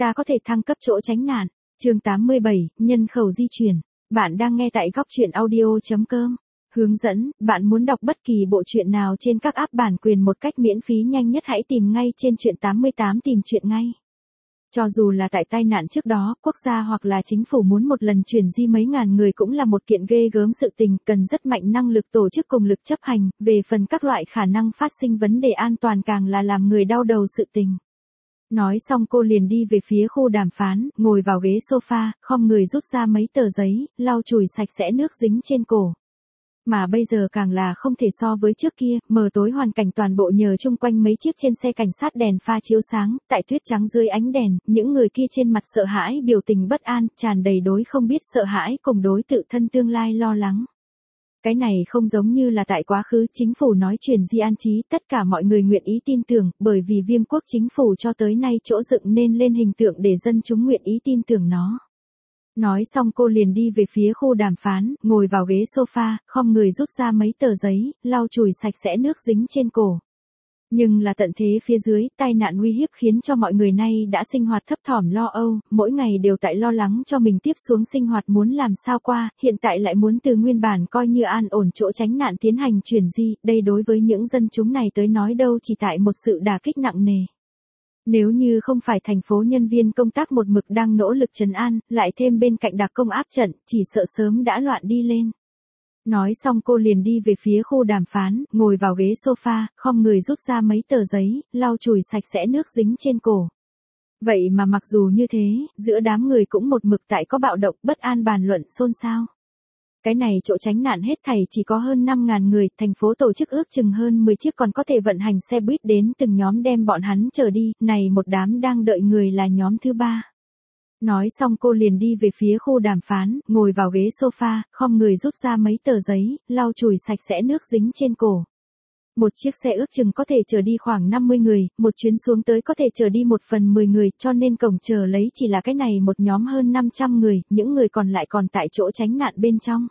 ta có thể thăng cấp chỗ tránh nạn. Chương 87, nhân khẩu di chuyển. Bạn đang nghe tại góc truyện audio.com. Hướng dẫn, bạn muốn đọc bất kỳ bộ truyện nào trên các app bản quyền một cách miễn phí nhanh nhất hãy tìm ngay trên truyện 88 tìm truyện ngay. Cho dù là tại tai nạn trước đó, quốc gia hoặc là chính phủ muốn một lần chuyển di mấy ngàn người cũng là một kiện ghê gớm sự tình, cần rất mạnh năng lực tổ chức cùng lực chấp hành, về phần các loại khả năng phát sinh vấn đề an toàn càng là làm người đau đầu sự tình. Nói xong cô liền đi về phía khu đàm phán, ngồi vào ghế sofa, khom người rút ra mấy tờ giấy, lau chùi sạch sẽ nước dính trên cổ. Mà bây giờ càng là không thể so với trước kia, mờ tối hoàn cảnh toàn bộ nhờ chung quanh mấy chiếc trên xe cảnh sát đèn pha chiếu sáng, tại tuyết trắng dưới ánh đèn, những người kia trên mặt sợ hãi biểu tình bất an, tràn đầy đối không biết sợ hãi cùng đối tự thân tương lai lo lắng. Cái này không giống như là tại quá khứ, chính phủ nói chuyển di an trí, tất cả mọi người nguyện ý tin tưởng, bởi vì Viêm quốc chính phủ cho tới nay chỗ dựng nên lên hình tượng để dân chúng nguyện ý tin tưởng nó. Nói xong cô liền đi về phía khu đàm phán, ngồi vào ghế sofa, khom người rút ra mấy tờ giấy, lau chùi sạch sẽ nước dính trên cổ. Nhưng là tận thế phía dưới, tai nạn uy hiếp khiến cho mọi người nay đã sinh hoạt thấp thỏm lo âu, mỗi ngày đều tại lo lắng cho mình tiếp xuống sinh hoạt muốn làm sao qua, hiện tại lại muốn từ nguyên bản coi như an ổn chỗ tránh nạn tiến hành chuyển di, đây đối với những dân chúng này tới nói đâu chỉ tại một sự đả kích nặng nề. Nếu như không phải thành phố nhân viên công tác một mực đang nỗ lực trấn an, lại thêm bên cạnh đặc công áp trận, chỉ sợ sớm đã loạn đi lên. Nói xong cô liền đi về phía khu đàm phán, ngồi vào ghế sofa, khom người rút ra mấy tờ giấy, lau chùi sạch sẽ nước dính trên cổ. Vậy mà mặc dù như thế, giữa đám người cũng một mực tại có bạo động bất an bàn luận xôn xao. Cái này chỗ tránh nạn hết thảy chỉ có hơn 5.000 người, thành phố tổ chức ước chừng hơn 10 chiếc còn có thể vận hành xe buýt đến từng nhóm đem bọn hắn chở đi, này một đám đang đợi người là nhóm thứ 3. Nói xong cô liền đi về phía khu đàm phán, ngồi vào ghế sofa, khom người rút ra mấy tờ giấy, lau chùi sạch sẽ nước dính trên cổ. Một chiếc xe ước chừng có thể chở đi khoảng 50 người, một chuyến xuống tới có thể chở đi 1/10 người, cho nên cổng chờ lấy chỉ là cái này một nhóm hơn 500 người, những người còn lại còn tại chỗ tránh nạn bên trong.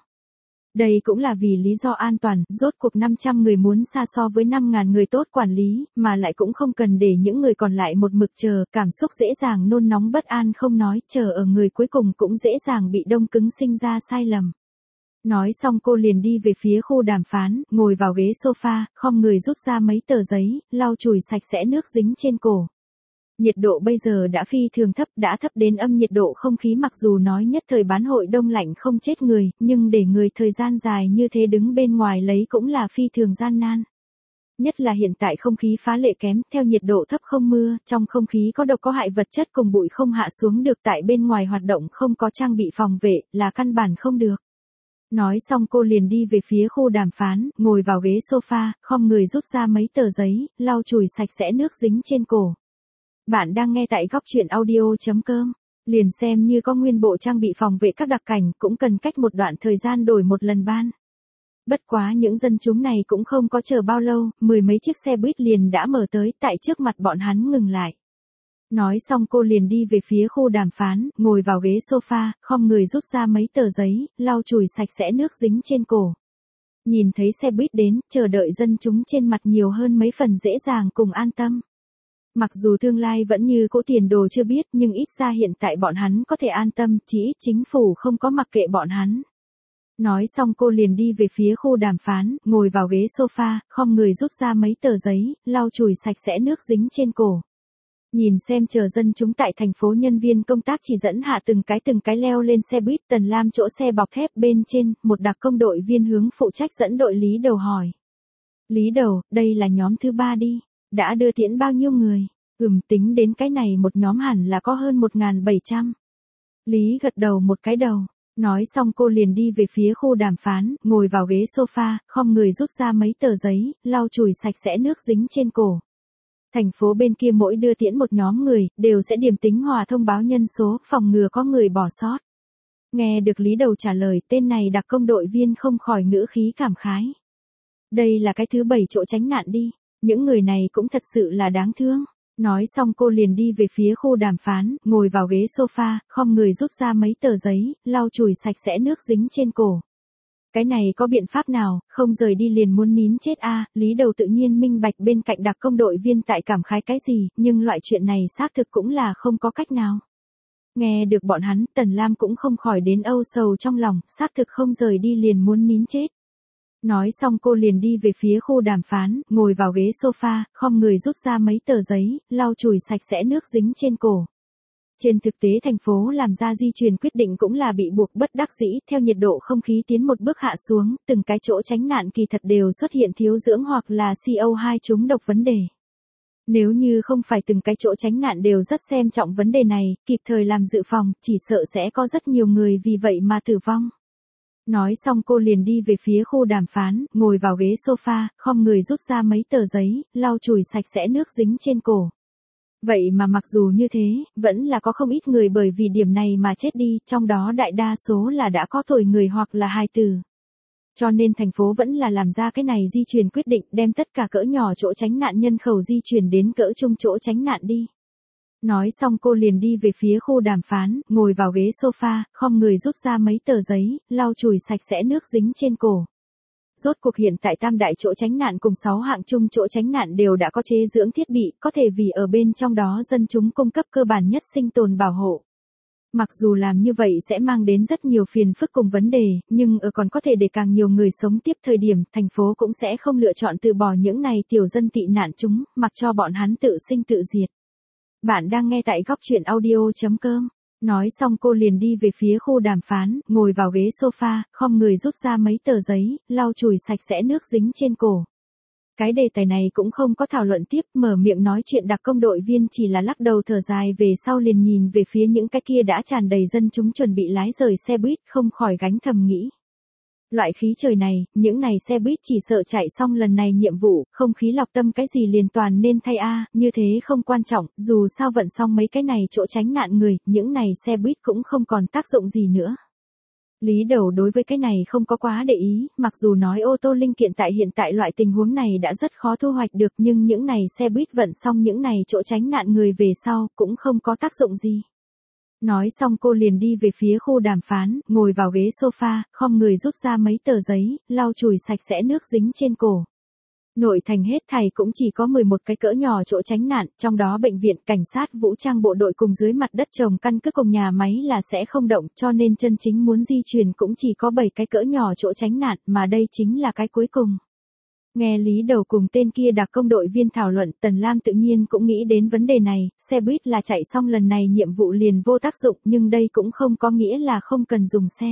Đây cũng là vì lý do an toàn, rốt cuộc 500 người muốn xa so với 5.000 người tốt quản lý, mà lại cũng không cần để những người còn lại một mực chờ, cảm xúc dễ dàng nôn nóng bất an không nói, chờ ở người cuối cùng cũng dễ dàng bị đông cứng sinh ra sai lầm. Nói xong cô liền đi về phía khu đàm phán, ngồi vào ghế sofa, khom người rút ra mấy tờ giấy, lau chùi sạch sẽ nước dính trên cổ. Nhiệt độ bây giờ đã phi thường thấp, đã thấp đến âm nhiệt độ không khí, mặc dù nói nhất thời bán hội đông lạnh không chết người, nhưng để người thời gian dài như thế đứng bên ngoài lấy cũng là phi thường gian nan. Nhất là hiện tại không khí phá lệ kém, theo nhiệt độ thấp không mưa, trong không khí có độc có hại vật chất cùng bụi không hạ xuống được, tại bên ngoài hoạt động không có trang bị phòng vệ, là căn bản không được. Nói xong cô liền đi về phía khu đàm phán, ngồi vào ghế sofa, khom người rút ra mấy tờ giấy, lau chùi sạch sẽ nước dính trên cổ. Bạn đang nghe tại góc truyện audio.com. Liền xem như có nguyên bộ trang bị phòng vệ các đặc cảnh cũng cần cách một đoạn thời gian đổi một lần ban. Bất quá những dân chúng này cũng không có chờ bao lâu, 10 mấy chiếc xe buýt liền đã mở tới, tại trước mặt bọn hắn ngừng lại. Nói xong cô liền đi về phía khu đàm phán, ngồi vào ghế sofa, khom người rút ra mấy tờ giấy, lau chùi sạch sẽ nước dính trên cổ. Nhìn thấy xe buýt đến, chờ đợi dân chúng trên mặt nhiều hơn mấy phần dễ dàng cùng an tâm. Mặc dù tương lai vẫn như cũ tiền đồ chưa biết, nhưng ít ra hiện tại bọn hắn có thể an tâm, chỉ ít chính phủ không có mặc kệ bọn hắn. Nói xong cô liền đi về phía khu đàm phán, ngồi vào ghế sofa, khom người rút ra mấy tờ giấy, lau chùi sạch sẽ nước dính trên cổ. Nhìn xem chờ dân chúng tại thành phố nhân viên công tác chỉ dẫn hạ từng cái leo lên xe buýt, Tần Lam chỗ xe bọc thép bên trên, một đặc công đội viên hướng phụ trách dẫn đội Lý Đầu hỏi. Lý Đầu, đây là nhóm thứ 3 đi. Đã đưa tiễn bao nhiêu người? Tính đến cái này một nhóm hẳn là có hơn 1.700. Lý gật đầu một cái đầu. Nói xong cô liền đi về phía khu đàm phán, ngồi vào ghế sofa, khom người rút ra mấy tờ giấy, lau chùi sạch sẽ nước dính trên cổ. Thành phố bên kia mỗi đưa tiễn một nhóm người, đều sẽ điểm tính hòa thông báo nhân số, phòng ngừa có người bỏ sót. Nghe được Lý Đầu trả lời, tên này đặc công đội viên không khỏi ngữ khí cảm khái. Đây là cái thứ 7 chỗ tránh nạn đi. Những người này cũng thật sự là đáng thương. Nói xong cô liền đi về phía khu đàm phán, ngồi vào ghế sofa, khom người rút ra mấy tờ giấy, lau chùi sạch sẽ nước dính trên cổ. Cái này có biện pháp nào, không rời đi liền muốn nín chết a. Lý Đầu tự nhiên minh bạch bên cạnh đặc công đội viên tại cảm khái cái gì, nhưng loại chuyện này xác thực cũng là không có cách nào. Nghe được bọn hắn, Tần Lam cũng không khỏi đến âu sầu trong lòng, xác thực không rời đi liền muốn nín chết. Nói xong cô liền đi về phía khu đàm phán, ngồi vào ghế sofa, khom người rút ra mấy tờ giấy, lau chùi sạch sẽ nước dính trên cổ. Trên thực tế thành phố làm ra di chuyển quyết định cũng là bị buộc bất đắc dĩ, theo nhiệt độ không khí tiến một bước hạ xuống, từng cái chỗ tránh nạn kỳ thật đều xuất hiện thiếu dưỡng hoặc là CO2 trúng độc vấn đề. Nếu như không phải từng cái chỗ tránh nạn đều rất xem trọng vấn đề này, kịp thời làm dự phòng, chỉ sợ sẽ có rất nhiều người vì vậy mà tử vong. Nói xong cô liền đi về phía khu đàm phán, ngồi vào ghế sofa, khom người rút ra mấy tờ giấy, lau chùi sạch sẽ nước dính trên cổ. Vậy mà mặc dù như thế, vẫn là có không ít người bởi vì điểm này mà chết đi, trong đó đại đa số là đã có tuổi người hoặc là hài tử. Cho nên thành phố vẫn là làm ra cái này di chuyển quyết định, đem tất cả cỡ nhỏ chỗ tránh nạn nhân khẩu di chuyển đến cỡ trung chỗ tránh nạn đi. Nói xong cô liền đi về phía khu đàm phán, ngồi vào ghế sofa, khom người rút ra mấy tờ giấy, lau chùi sạch sẽ nước dính trên cổ. Rốt cuộc hiện tại tam đại chỗ tránh nạn cùng 6 hạng chung chỗ tránh nạn đều đã có chế dưỡng thiết bị, có thể vì ở bên trong đó dân chúng cung cấp cơ bản nhất sinh tồn bảo hộ. Mặc dù làm như vậy sẽ mang đến rất nhiều phiền phức cùng vấn đề, nhưng còn có thể để càng nhiều người sống tiếp thời điểm, thành phố cũng sẽ không lựa chọn từ bỏ những này tiểu dân tị nạn chúng, mặc cho bọn hắn tự sinh tự diệt. Bạn đang nghe tại góc chuyện audio.com. Nói xong cô liền đi về phía khu đàm phán, ngồi vào ghế sofa, khom người rút ra mấy tờ giấy, lau chùi sạch sẽ nước dính trên cổ. Cái đề tài này cũng không có thảo luận tiếp, mở miệng nói chuyện đặc công đội viên chỉ là lắc đầu thở dài về sau liền nhìn về phía những cái kia đã tràn đầy dân chúng chuẩn bị lái rời xe buýt, không khỏi gánh thầm nghĩ. Loại khí trời này, những này xe buýt chỉ sợ chạy xong lần này nhiệm vụ, không khí lọc tâm cái gì liền toàn nên thay a, như thế không quan trọng, dù sao vận xong mấy cái này chỗ tránh nạn người, những này xe buýt cũng không còn tác dụng gì nữa. Lý Đầu đối với cái này không có quá để ý, mặc dù nói ô tô linh kiện tại hiện tại loại tình huống này đã rất khó thu hoạch được, nhưng những này xe buýt vận xong những này chỗ tránh nạn người về sau, cũng không có tác dụng gì. Nói xong cô liền đi về phía khu đàm phán, ngồi vào ghế sofa, khom người rút ra mấy tờ giấy, lau chùi sạch sẽ nước dính trên cổ. Nội thành hết thảy cũng chỉ có 11 cái cỡ nhỏ chỗ tránh nạn, trong đó bệnh viện, cảnh sát, vũ trang bộ đội cùng dưới mặt đất trồng căn cứ cùng nhà máy là sẽ không động, cho nên chân chính muốn di chuyển cũng chỉ có 7 cái cỡ nhỏ chỗ tránh nạn, mà đây chính là cái cuối cùng. Nghe Lý Đầu cùng tên kia đặc công đội viên thảo luận, Tần Lam tự nhiên cũng nghĩ đến vấn đề này, xe buýt là chạy xong lần này nhiệm vụ liền vô tác dụng, nhưng đây cũng không có nghĩa là không cần dùng xe.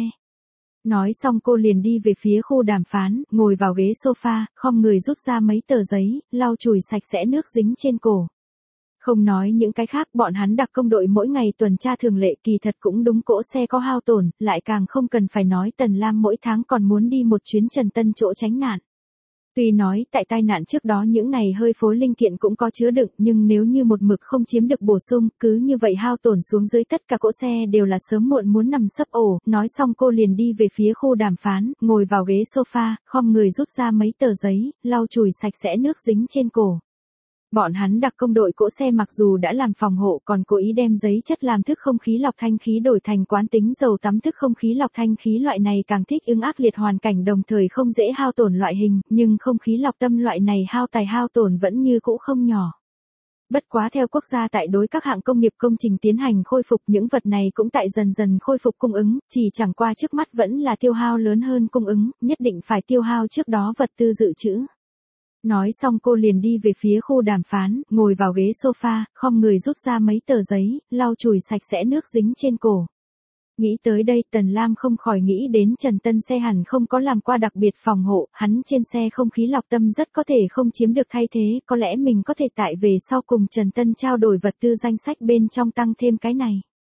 Nói xong cô liền đi về phía khu đàm phán, ngồi vào ghế sofa, khom người rút ra mấy tờ giấy, lau chùi sạch sẽ nước dính trên cổ. Không nói những cái khác, bọn hắn đặc công đội mỗi ngày tuần tra thường lệ kỳ thật cũng đúng cỗ xe có hao tổn, lại càng không cần phải nói Tần Lam mỗi tháng còn muốn đi một chuyến Trần Tân chỗ tránh nạn. Tuy nói tại tai nạn trước đó những này hơi phối linh kiện cũng có chứa đựng, nhưng nếu như một mực không chiếm được bổ sung, cứ như vậy hao tổn xuống dưới tất cả cỗ xe đều là sớm muộn muốn nằm sấp ổ. Nói xong cô liền đi về phía khu đàm phán, ngồi vào ghế sofa, khom người rút ra mấy tờ giấy, lau chùi sạch sẽ nước dính trên cổ. Bọn hắn đặc công đội cỗ xe mặc dù đã làm phòng hộ còn cố ý đem giấy chất làm thức không khí lọc thanh khí đổi thành quán tính dầu tắm thức không khí lọc thanh khí loại này càng thích ứng ác liệt hoàn cảnh đồng thời không dễ hao tổn loại hình, nhưng không khí lọc tâm loại này hao tài hao tổn vẫn như cũ không nhỏ. Bất quá theo quốc gia tại đối các hạng công nghiệp công trình tiến hành khôi phục những vật này cũng tại dần dần khôi phục cung ứng, chỉ chẳng qua trước mắt vẫn là tiêu hao lớn hơn cung ứng, nhất định phải tiêu hao trước đó vật tư dự trữ. Nói xong cô liền đi về phía khu đàm phán, ngồi vào ghế sofa, khom người rút ra mấy tờ giấy, lau chùi sạch sẽ nước dính trên cổ. Nghĩ tới đây Tần Lam không khỏi nghĩ đến Trần Tân xe hẳn không có làm qua đặc biệt phòng hộ, hắn trên xe không khí lọc tâm rất có thể không chiếm được thay thế, có lẽ mình có thể tại về sau cùng Trần Tân trao đổi vật tư danh sách bên trong tăng thêm cái này.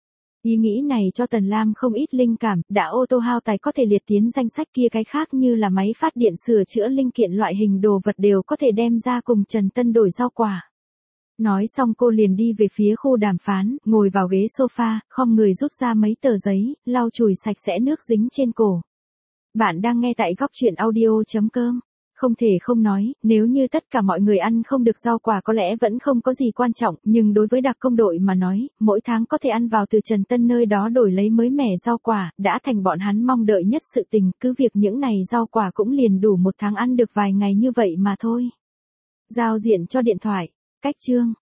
Ý nghĩ này cho Tần Lam không ít linh cảm, đã ô tô hao tài có thể liệt tiến danh sách kia cái khác như là máy phát điện sửa chữa linh kiện loại hình đồ vật đều có thể đem ra cùng Trần Tân đổi rau quả. Nói xong cô liền đi về phía khu đàm phán, ngồi vào ghế sofa, khom người rút ra mấy tờ giấy, lau chùi sạch sẽ nước dính trên cổ. Bạn đang nghe tại góc chuyện audio.com. Không thể không nói, nếu như tất cả mọi người ăn không được rau quả có lẽ vẫn không có gì quan trọng, nhưng đối với đặc công đội mà nói, mỗi tháng có thể ăn vào từ Trần Tân nơi đó đổi lấy mới mẻ rau quả, đã thành bọn hắn mong đợi nhất sự tình, cứ việc những này rau quả cũng liền đủ một tháng ăn được vài ngày như vậy mà thôi. Giao diện cho điện thoại. Cách chương.